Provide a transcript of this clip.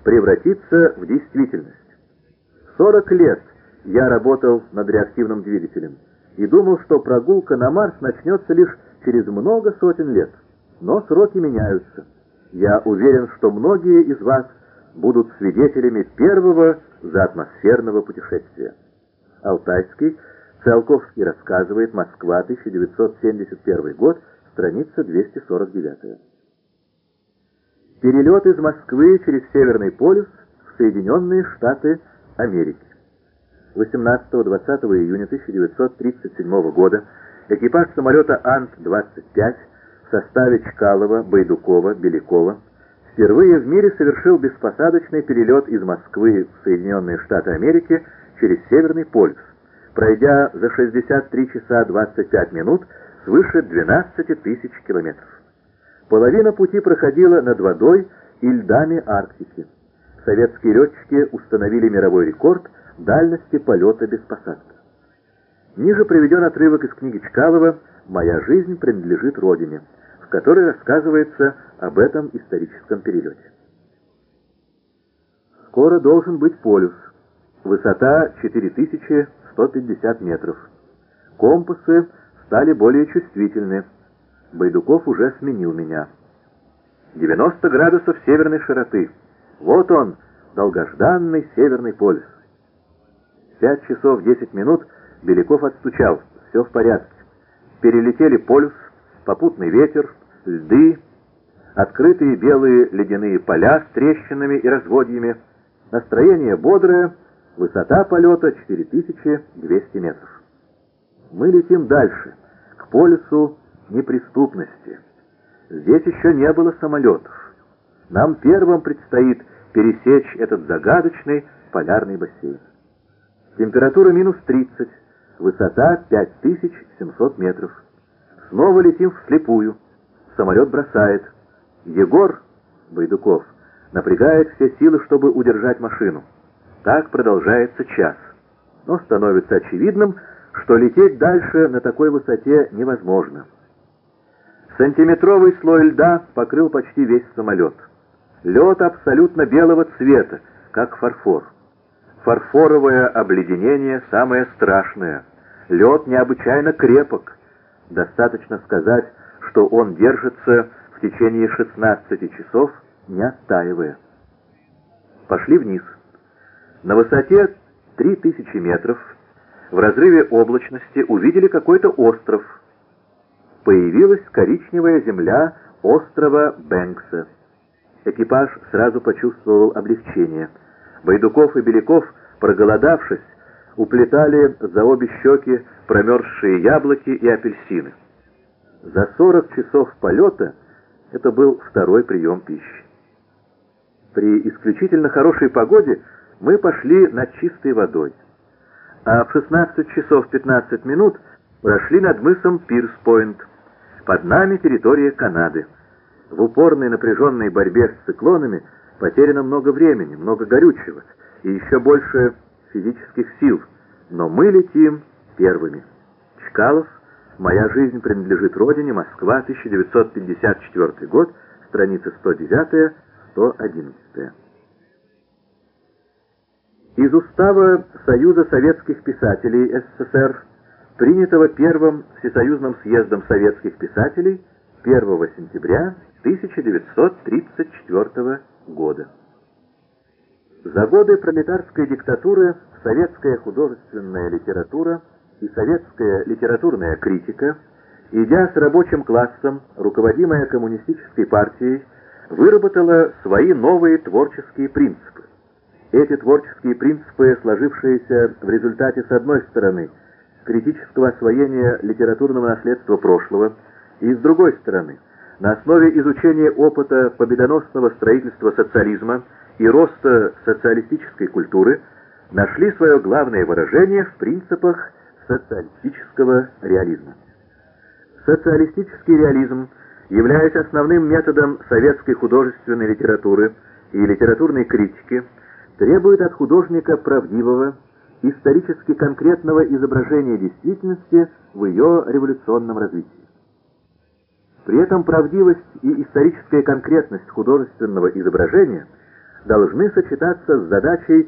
превратиться в действительность. 40 лет я работал над реактивным двигателем и думал, что прогулка на Марс начнется лишь через много сотен лет. Но сроки меняются. Я уверен, что многие из вас будут свидетелями первого заатмосферного путешествия. Алтайский, Циолковский рассказывает, Москва, 1971 год, страница 249. Перелет из Москвы через Северный полюс в Соединенные Штаты Америки. 18-20 июня 1937 года экипаж самолета Ан-25 в составе Чкалова, Байдукова, Белякова впервые в мире совершил беспосадочный перелет из Москвы в Соединенные Штаты Америки через Северный полюс, пройдя за 63 часа 25 минут свыше 12 тысяч километров. Половина пути проходила над водой и льдами Арктики. Советские летчики установили мировой рекорд дальности полета без посадки. Ниже приведен отрывок из книги Чкалова «Моя жизнь принадлежит Родине», в которой рассказывается об этом историческом перелете. Скоро должен быть полюс. Высота 4150 метров. Компасы стали более чувствительны. Байдуков уже сменил меня. 90 градусов северной широты. Вот он, долгожданный Северный полюс. 5 часов 10 минут Беляков отстучал. Все в порядке. Перелетели полюс, попутный ветер, льды, открытые белые ледяные поля с трещинами и разводьями. Настроение бодрое, высота полета 4200 метров. Мы летим дальше, к полюсу неприступности. Здесь еще не было самолетов. Нам первым предстоит пересечь этот загадочный полярный бассейн. Температура минус 30, высота 5700 метров. Снова летим вслепую. Самолет бросает. Егор, Байдуков, напрягает все силы, чтобы удержать машину. Так продолжается час. Но становится очевидным, что лететь дальше на такой высоте невозможно. Сантиметровый слой льда покрыл почти весь самолет. Лед абсолютно белого цвета, как фарфор. Фарфоровое обледенение самое страшное. Лед необычайно крепок. Достаточно сказать, что он держится в течение 16 часов, не оттаивая. Пошли вниз. На высоте 3000 метров в разрыве облачности увидели какой-то остров. Появилась коричневая земля острова Бэнкса. Экипаж сразу почувствовал облегчение. Байдуков и Беляков, проголодавшись, уплетали за обе щеки промерзшие яблоки и апельсины. За 40 часов полета это был второй прием пищи. При исключительно хорошей погоде мы пошли над чистой водой, а в 16 часов 15 минут прошли над мысом Пирс-Пойнт. Под нами территория Канады. В упорной напряженной борьбе с циклонами потеряно много времени, много горючего и еще больше физических сил, но мы летим первыми. Чкалов, «Моя жизнь принадлежит Родине», Москва, 1954 год, страницы 109-111. Из устава Союза советских писателей СССР, принятого Первым Всесоюзным съездом советских писателей 1 сентября 1934 года. За годы пролетарской диктатуры советская художественная литература и советская литературная критика, идя с рабочим классом, руководимая коммунистической партией, выработала свои новые творческие принципы. Эти творческие принципы, сложившиеся в результате, с одной стороны, критического освоения литературного наследства прошлого, и с другой стороны, на основе изучения опыта победоносного строительства социализма и роста социалистической культуры, нашли свое главное выражение в принципах социалистического реализма. Социалистический реализм, являясь основным методом советской художественной литературы и литературной критики, требует от художника правдивого, исторически конкретного изображения действительности в ее революционном развитии. При этом правдивость и историческая конкретность художественного изображения должны сочетаться с задачей